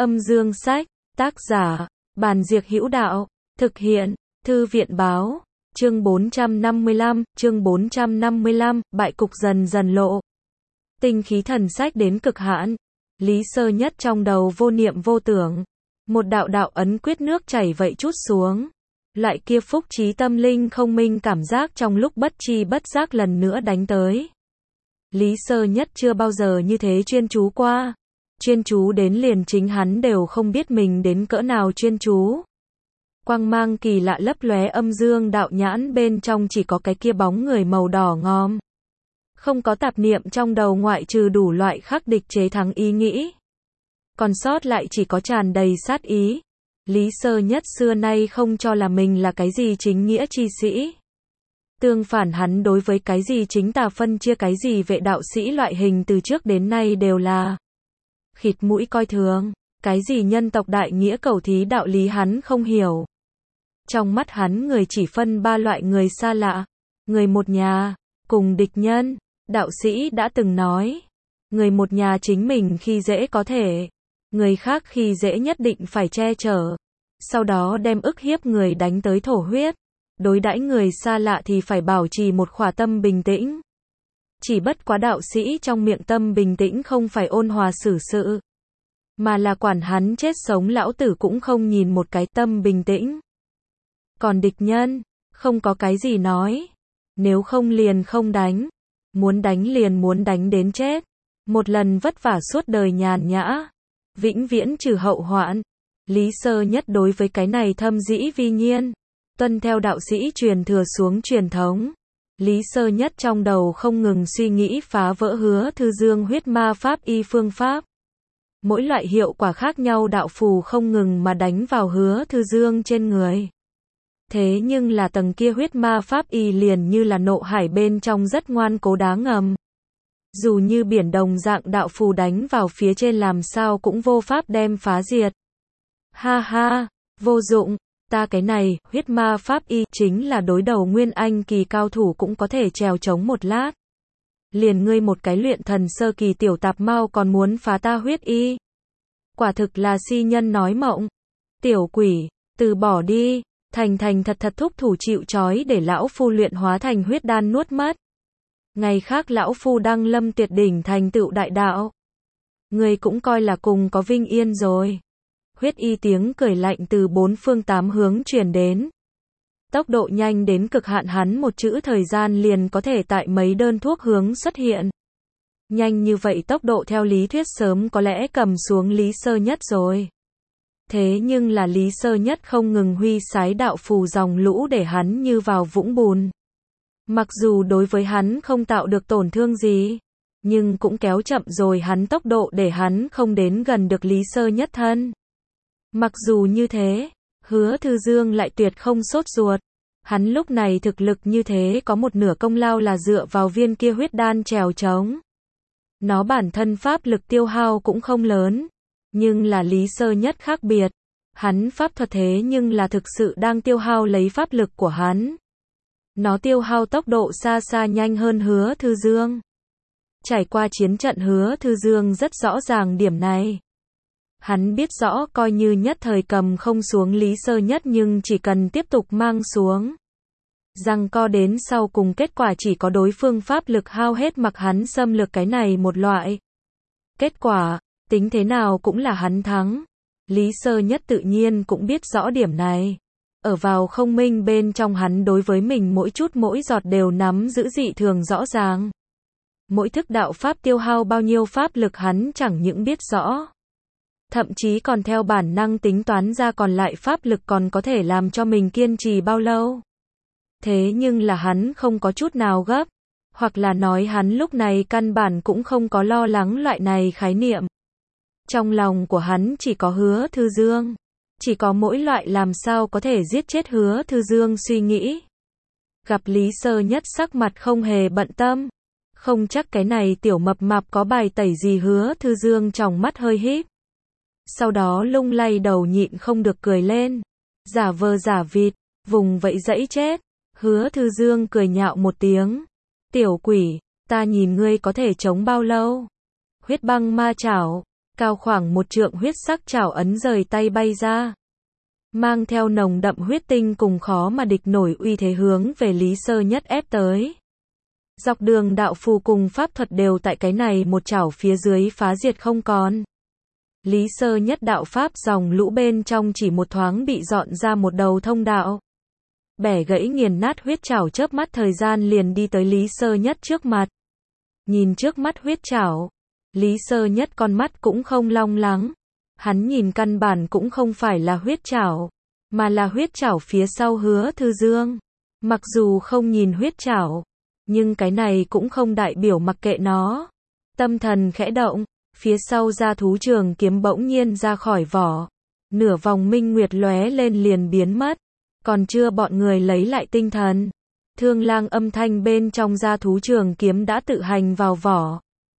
Âm dương sách, tác giả, Bàn Diệc Hữu Đạo, thực hiện, Thư viện báo, chương 455, bại cục dần dần lộ. Tinh khí thần sách đến cực hạn, Lý Sơ Nhất trong đầu vô niệm vô tưởng, một đạo đạo ấn quyết nước chảy vậy trút xuống. Loại kia phúc trí tâm linh không minh cảm giác trong lúc bất tri bất giác lần nữa đánh tới. Lý Sơ Nhất chưa bao giờ như thế chuyên chú qua. Chuyên chú đến liền chính hắn đều không biết mình đến cỡ nào chuyên chú. Quang mang kỳ lạ lấp lóe âm dương đạo nhãn bên trong chỉ có cái kia bóng người màu đỏ ngòm. Không có tạp niệm trong đầu ngoại trừ đủ loại khắc địch chế thắng ý nghĩ. Còn sót lại chỉ có tràn đầy sát ý. Lý Sơ Nhất xưa nay không cho là mình là cái gì chính nghĩa chi sĩ. Tương phản hắn đối với cái gì chính tà phân chia cái gì vệ đạo sĩ loại hình từ trước đến nay đều là khịt mũi coi thường, cái gì nhân tộc đại nghĩa cầu thí đạo lý hắn không hiểu. Trong mắt hắn người chỉ phân ba loại người xa lạ, người một nhà, cùng địch nhân. Đạo sĩ đã từng nói, người một nhà chính mình khi dễ có thể, người khác khi dễ nhất định phải che chở, sau đó đem ức hiếp người đánh tới thổ huyết. Đối đãi người xa lạ thì phải bảo trì một khỏa tâm bình tĩnh. Chỉ bất quá đạo sĩ trong miệng tâm bình tĩnh không phải ôn hòa xử sự, mà là quản hắn chết sống lão tử cũng không nhìn một cái tâm bình tĩnh. Còn địch nhân, không có cái gì nói. Nếu không liền không đánh. Muốn đánh liền muốn đánh đến chết. Một lần vất vả suốt đời nhàn nhã. Vĩnh viễn trừ hậu hoạn. Lý Sơ Nhất đối với cái này thâm dĩ vi nhiên. Tuân theo đạo sĩ truyền thừa xuống truyền thống. Lý Sơ Nhất trong đầu không ngừng suy nghĩ phá vỡ Hứa Thư Dương huyết ma pháp y phương pháp. Mỗi loại hiệu quả khác nhau đạo phù không ngừng mà đánh vào Hứa Thư Dương trên người. Thế nhưng là tầng kia huyết ma pháp y liền như là nộ hải bên trong rất ngoan cố đá ngầm. Dù như biển đồng dạng đạo phù đánh vào phía trên làm sao cũng vô pháp đem phá diệt. Ha ha, vô dụng, ta cái này, huyết ma pháp y chính là đối đầu nguyên anh kỳ cao thủ cũng có thể trèo chống một lát. Liền ngươi một cái luyện thần sơ kỳ tiểu tạp mau còn muốn phá ta huyết y. Quả thực là si nhân nói mộng. Tiểu quỷ, từ bỏ đi. Thành thật thúc thủ chịu trói để lão phu luyện hóa thành huyết đan nuốt mất. Ngày khác lão phu đăng lâm tuyệt đỉnh thành tựu đại đạo. Người cũng coi là cùng có vinh yên rồi. Huyết y tiếng cười lạnh từ bốn phương tám hướng truyền đến. Tốc độ nhanh đến cực hạn hắn một chữ thời gian liền có thể tại mấy đơn thuốc hướng xuất hiện. Nhanh như vậy tốc độ theo lý thuyết sớm có lẽ cầm xuống Lý Sơ Nhất rồi. Thế nhưng là Lý Sơ Nhất không ngừng huy sái đạo phù dòng lũ để hắn như vào vũng bùn. Mặc dù đối với hắn không tạo được tổn thương gì, nhưng cũng kéo chậm rồi hắn tốc độ để hắn không đến gần được Lý Sơ Nhất thân. Mặc dù như thế, Hứa Thư Dương lại tuyệt không sốt ruột. Hắn lúc này thực lực như thế có một nửa công lao là dựa vào viên kia huyết đan trèo trống. Nó bản thân pháp lực tiêu hao cũng không lớn. Nhưng là Lý Sơ Nhất khác biệt. Hắn pháp thuật thế nhưng là thực sự đang tiêu hao lấy pháp lực của hắn. Nó tiêu hao tốc độ xa xa nhanh hơn Hứa Thư Dương. Trải qua chiến trận Hứa Thư Dương rất rõ ràng điểm này. Hắn biết rõ coi như nhất thời cầm không xuống Lý Sơ Nhất nhưng chỉ cần tiếp tục mang xuống. Giằng co đến sau cùng kết quả chỉ có đối phương pháp lực hao hết mặc hắn xâm lược cái này một loại. Kết quả, tính thế nào cũng là hắn thắng. Lý Sơ Nhất tự nhiên cũng biết rõ điểm này. Ở vào không minh bên trong hắn đối với mình mỗi chút mỗi giọt đều nắm giữ dị thường rõ ràng. Mỗi thức đạo pháp tiêu hao bao nhiêu pháp lực hắn chẳng những biết rõ. Thậm chí còn theo bản năng tính toán ra còn lại pháp lực còn có thể làm cho mình kiên trì bao lâu. Thế nhưng là hắn không có chút nào gấp. Hoặc là nói hắn lúc này căn bản cũng không có lo lắng loại này khái niệm. Trong lòng của hắn chỉ có Hứa Thư Dương. Chỉ có mỗi loại làm sao có thể giết chết Hứa Thư Dương suy nghĩ. Gặp Lý Sơ Nhất sắc mặt không hề bận tâm. Không chắc cái này tiểu mập mạp có bài tẩy gì. Hứa Thư Dương trong mắt hơi híp. Sau đó lung lay đầu nhịn không được cười lên. Giả vờ giả vịt, vùng vẫy dẫy chết. Hứa Thư Dương cười nhạo một tiếng. Tiểu quỷ, ta nhìn ngươi có thể chống bao lâu. Huyết băng ma chảo. Cao khoảng 1 trượng huyết sắc chảo ấn rời tay bay ra. Mang theo nồng đậm huyết tinh cùng khó mà địch nổi uy thế hướng về Lý Sơ Nhất ép tới. Dọc đường đạo phù cùng pháp thuật đều tại cái này một chảo phía dưới phá diệt không còn. Lý Sơ Nhất đạo pháp dòng lũ bên trong chỉ một thoáng bị dọn ra một đầu thông đạo. Bẻ gãy nghiền nát huyết chảo chớp mắt thời gian liền đi tới Lý Sơ Nhất trước mặt. Nhìn trước mắt huyết chảo, Lý Sơ Nhất con mắt cũng không long lắng. Hắn nhìn căn bản cũng không phải là huyết chảo, mà là huyết chảo phía sau Hứa Thư Dương. Mặc dù không nhìn huyết chảo, nhưng cái này cũng không đại biểu mặc kệ nó. Tâm thần khẽ động, phía sau ra thú trường kiếm bỗng nhiên ra khỏi vỏ. Nửa vòng minh nguyệt lóe lên liền biến mất. Còn chưa bọn người lấy lại tinh thần. Thương lang âm thanh bên trong ra thú trường kiếm đã tự hành vào vỏ.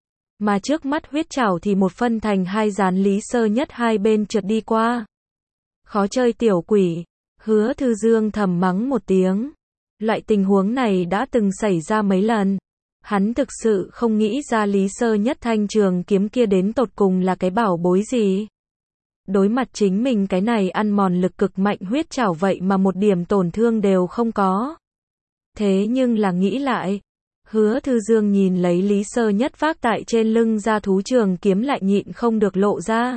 Mà trước mắt huyết chảo thì một phân thành hai dàn Lý Sơ Nhất hai bên trượt đi qua. Khó chơi tiểu quỷ, Hứa Thư Dương thầm mắng một tiếng. Loại tình huống này đã từng xảy ra mấy lần. Hắn thực sự không nghĩ ra Lý Sơ Nhất thanh trường kiếm kia đến tột cùng là cái bảo bối gì. Đối mặt chính mình cái này ăn mòn lực cực mạnh huyết chảo vậy mà một điểm tổn thương đều không có. Thế nhưng là nghĩ lại, Hứa Thư Dương nhìn lấy Lý Sơ Nhất vác tại trên lưng ra thú trường kiếm lại nhịn không được lộ ra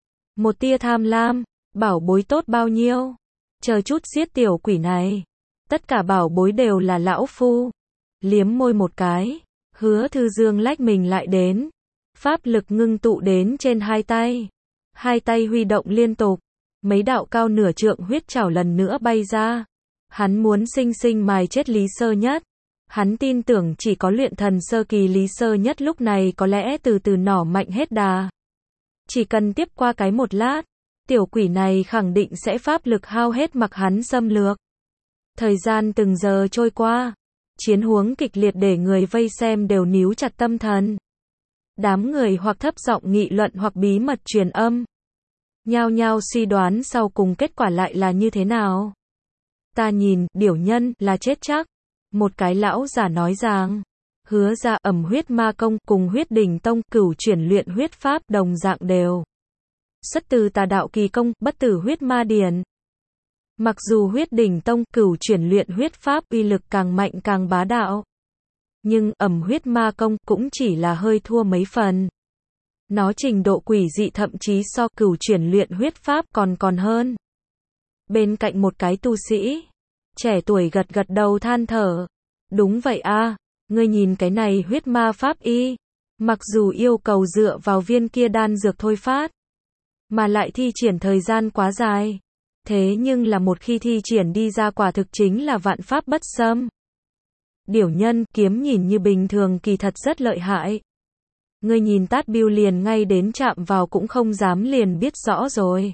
một tia tham lam, bảo bối tốt bao nhiêu, chờ chút giết tiểu quỷ này, tất cả bảo bối đều là lão phu. Liếm môi một cái, Hứa Thư Dương lách mình lại đến, pháp lực ngưng tụ đến trên hai tay. Hai tay huy động liên tục, mấy đạo cao nửa trượng huyết chảo lần nữa bay ra. Hắn muốn sinh sinh mài chết Lý Sơ Nhất. Hắn tin tưởng chỉ có luyện thần sơ kỳ Lý Sơ Nhất lúc này có lẽ từ từ nỏ mạnh hết đà. Chỉ cần tiếp qua cái một lát, tiểu quỷ này khẳng định sẽ pháp lực hao hết mặc hắn xâm lược. Thời gian từng giờ trôi qua, chiến huống kịch liệt để người vây xem đều níu chặt tâm thần. Đám người hoặc thấp giọng nghị luận hoặc bí mật truyền âm. Nhao nhao suy đoán sau cùng kết quả lại là như thế nào. Ta nhìn, điểu nhân là chết chắc. Một cái lão giả nói rằng, Hứa ra ẩm huyết ma công cùng huyết đỉnh tông cửu chuyển luyện huyết pháp đồng dạng đều. Xuất từ tà đạo kỳ công, bất tử huyết ma điển. Mặc dù huyết đỉnh tông cửu chuyển luyện huyết pháp uy lực càng mạnh càng bá đạo. Nhưng ẩm huyết ma công cũng chỉ là hơi thua mấy phần. Nó trình độ quỷ dị thậm chí so cửu chuyển luyện huyết pháp còn hơn. Bên cạnh một cái tu sĩ trẻ tuổi gật gật đầu than thở. Đúng vậy a, ngươi nhìn cái này huyết ma pháp y. Mặc dù yêu cầu dựa vào viên kia đan dược thôi phát, mà lại thi triển thời gian quá dài. Thế nhưng là một khi thi triển đi ra quả thực chính là vạn pháp bất xâm. Điểu nhân kiếm nhìn như bình thường kỳ thật rất lợi hại. Ngươi nhìn Tát Biêu liền ngay đến chạm vào cũng không dám liền biết rõ rồi.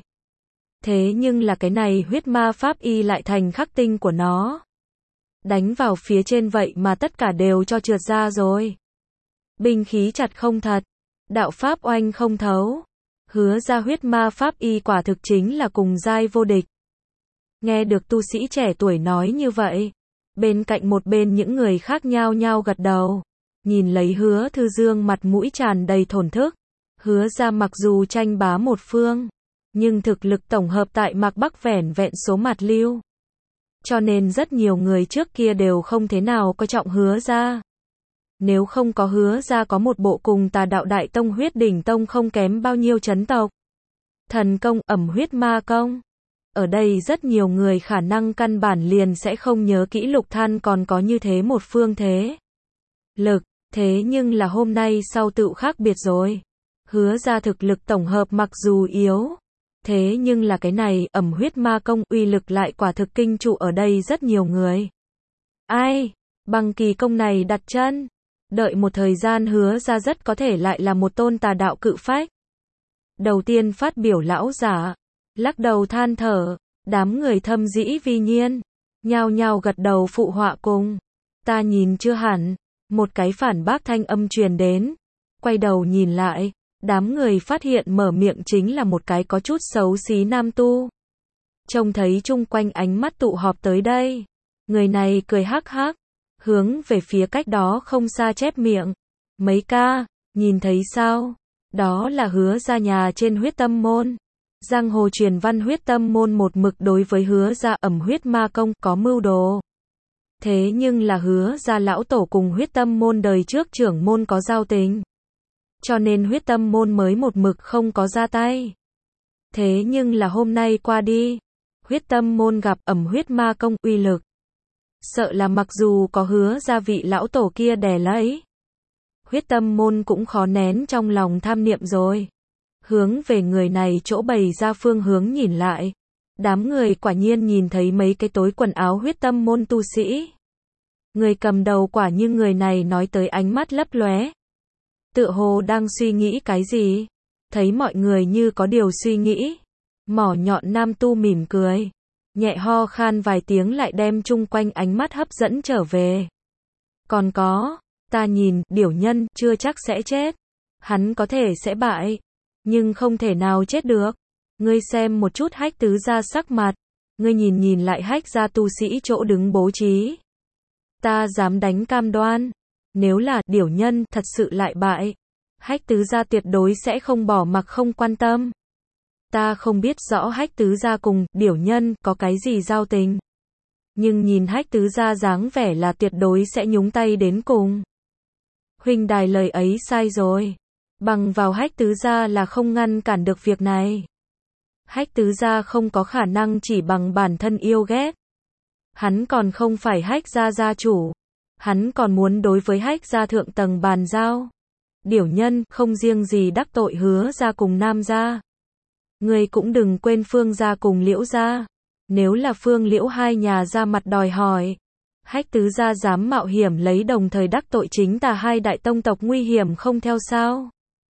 Thế nhưng là cái này huyết ma pháp y lại thành khắc tinh của nó. Đánh vào phía trên vậy mà tất cả đều cho trượt ra rồi. Binh khí chặt không thật. Đạo pháp oanh không thấu. Hứa ra huyết ma pháp y quả thực chính là cùng giai vô địch. Nghe được tu sĩ trẻ tuổi nói như vậy. Bên cạnh một bên những người khác nhao nhao gật đầu. Nhìn lấy Hứa Thư Dương mặt mũi tràn đầy thổn thức. Hứa ra mặc dù tranh bá một phương, nhưng thực lực tổng hợp tại Mạc Bắc vẻn vẹn số mạt lưu. Cho nên rất nhiều người trước kia đều không thế nào coi trọng Hứa ra. Nếu không có Hứa ra có một bộ cùng tà đạo đại tông huyết đỉnh tông không kém bao nhiêu chấn tộc. Thần công ẩm huyết ma công. Ở đây rất nhiều người khả năng căn bản liền sẽ không nhớ kỹ Lục Than còn có như thế một phương thế lực. Thế nhưng là hôm nay sau tựu khác biệt rồi. Hứa ra thực lực tổng hợp mặc dù yếu. Thế nhưng là cái này ẩm huyết ma công uy lực lại quả thực kinh trụ ở đây rất nhiều người. Ai? Bằng kỳ công này đặt chân. Đợi một thời gian Hứa ra rất có thể lại là một tôn tà đạo cự phách. Đầu tiên phát biểu lão giả. Lắc đầu than thở. Đám người thâm dĩ vi nhiên. Nhao nhao gật đầu phụ họa cùng. Ta nhìn chưa hẳn. Một cái phản bác thanh âm truyền đến. Quay đầu nhìn lại. Đám người phát hiện mở miệng chính là một cái có chút xấu xí nam tu. Trông thấy chung quanh ánh mắt tụ họp tới đây. Người này cười hắc hắc. Hướng về phía cách đó không xa chép miệng. Mấy ca, nhìn thấy sao? Đó là Hứa gia nhà trên Huyết Tâm môn. Giang hồ truyền văn Huyết Tâm môn một mực đối với Hứa gia ẩm huyết ma công có mưu đồ. Thế nhưng là Hứa gia lão tổ cùng Huyết Tâm môn đời trước trưởng môn có giao tình. Cho nên Huyết Tâm môn mới một mực không có ra tay. Thế nhưng là hôm nay qua đi, Huyết Tâm môn gặp ẩm huyết ma công uy lực. Sợ là mặc dù có Hứa gia vị lão tổ kia đè lấy, Huyết Tâm môn cũng khó nén trong lòng tham niệm rồi. Hướng về người này chỗ bày ra phương hướng nhìn lại. Đám người quả nhiên nhìn thấy mấy cái tối quần áo Huyết Tâm môn tu sĩ. Người cầm đầu quả như người này nói tới ánh mắt lấp lóe. Tựa hồ đang suy nghĩ cái gì? Thấy mọi người như có điều suy nghĩ. Mỏ nhọn nam tu mỉm cười. Nhẹ ho khan vài tiếng lại đem chung quanh ánh mắt hấp dẫn trở về. Còn có, ta nhìn, điểu nhân, chưa chắc sẽ chết. Hắn có thể sẽ bại, nhưng không thể nào chết được. Ngươi xem một chút Hách tứ gia sắc mặt. Ngươi nhìn lại Hách gia tu sĩ chỗ đứng bố trí. Ta dám đánh cam đoan. Nếu là điểu nhân thật sự lại bại, Hách tứ gia tuyệt đối sẽ không bỏ mặc không quan tâm. Ta không biết rõ Hách tứ gia cùng điểu nhân có cái gì giao tình. Nhưng nhìn Hách tứ gia dáng vẻ là tuyệt đối sẽ nhúng tay đến cùng. Huynh đài lời ấy sai rồi. Bằng vào Hách tứ gia là không ngăn cản được việc này. Hách tứ gia không có khả năng chỉ bằng bản thân yêu ghét. Hắn còn không phải Hách gia gia chủ. Hắn còn muốn đối với Hách gia thượng tầng bàn giao. Điểu nhân không riêng gì đắc tội Hứa gia cùng Nam gia. Ngươi cũng đừng quên Phương gia cùng Liễu gia. Nếu là Phương Liễu hai nhà ra mặt đòi hỏi, Hách tứ gia dám mạo hiểm lấy đồng thời đắc tội chính tà hai đại tông tộc nguy hiểm không theo sao?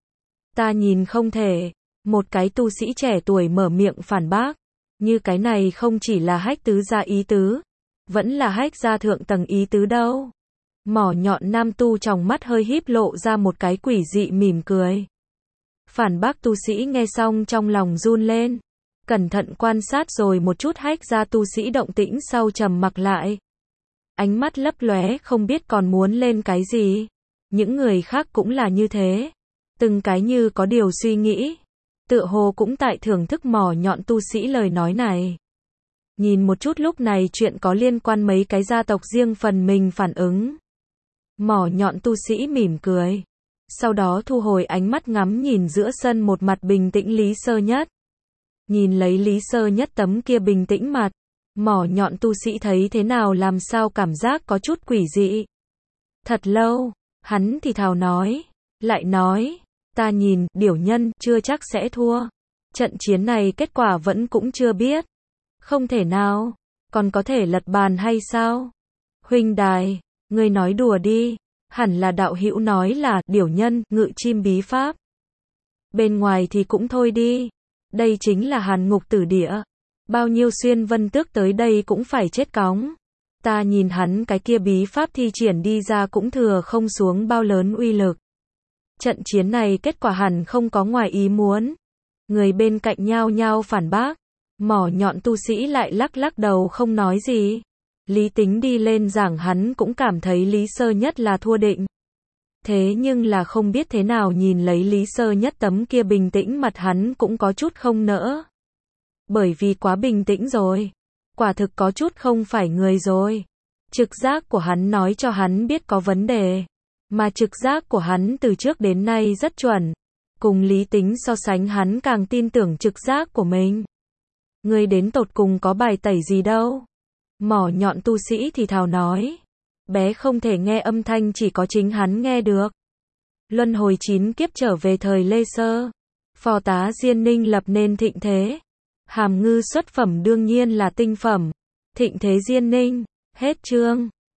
Ta nhìn không thể. Một cái tu sĩ trẻ tuổi mở miệng phản bác. Như cái này không chỉ là Hách tứ gia ý tứ, vẫn là Hách gia thượng tầng ý tứ đâu. Mỏ nhọn nam tu trong mắt hơi híp lộ ra một cái quỷ dị mỉm cười. Phản bác tu sĩ nghe xong trong lòng run lên. Cẩn thận quan sát rồi một chút Hách gia tu sĩ động tĩnh sau trầm mặc lại. Ánh mắt lấp lóe không biết còn muốn lên cái gì. Những người khác cũng là như thế. Từng cái như có điều suy nghĩ. Tựa hồ cũng tại thưởng thức mỏ nhọn tu sĩ lời nói này. Nhìn một chút lúc này chuyện có liên quan mấy cái gia tộc riêng phần mình phản ứng. Mỏ nhọn tu sĩ mỉm cười. Sau đó thu hồi ánh mắt ngắm nhìn giữa sân một mặt bình tĩnh Lý Sơ Nhất. Nhìn lấy Lý Sơ Nhất tấm kia bình tĩnh mặt. Mỏ nhọn tu sĩ thấy thế nào làm sao cảm giác có chút quỷ dị. Thật lâu, hắn thì thào nói. Lại nói, ta nhìn, điểu nhân, chưa chắc sẽ thua. Trận chiến này kết quả vẫn cũng chưa biết. Không thể nào, còn có thể lật bàn hay sao? Huynh đài, ngươi nói đùa đi. Hẳn là đạo hữu nói là, điểu nhân, ngự chim bí pháp. Bên ngoài thì cũng thôi đi. Đây chính là Hàn Ngục Tử Địa. Bao nhiêu xuyên vân tước tới đây cũng phải chết cóng. Ta nhìn hắn cái kia bí pháp thi triển đi ra cũng thừa không xuống bao lớn uy lực. Trận chiến này kết quả hẳn không có ngoài ý muốn. Người bên cạnh nhao nhao phản bác. Mỏ nhọn tu sĩ lại lắc lắc đầu không nói gì. Lý Tính đi lên giảng hắn cũng cảm thấy Lý Sơ Nhất là thua định. Thế nhưng là không biết thế nào nhìn lấy Lý Sơ Nhất tấm kia bình tĩnh mặt hắn cũng có chút không nỡ. Bởi vì quá bình tĩnh rồi. Quả thực có chút không phải người rồi. Trực giác của hắn nói cho hắn biết có vấn đề. Mà trực giác của hắn từ trước đến nay rất chuẩn. Cùng Lý Tính so sánh hắn càng tin tưởng trực giác của mình. Người đến tột cùng có bài tẩy gì đâu. Mỏ nhọn tu sĩ thì thào nói. Bé không thể nghe âm thanh chỉ có chính hắn nghe được. Luân hồi 9 kiếp trở về thời Lê Sơ. Phò tá Diên Ninh lập nên thịnh thế. Hàm ngư xuất phẩm đương nhiên là tinh phẩm. Thịnh thế Diên Ninh. Hết chương.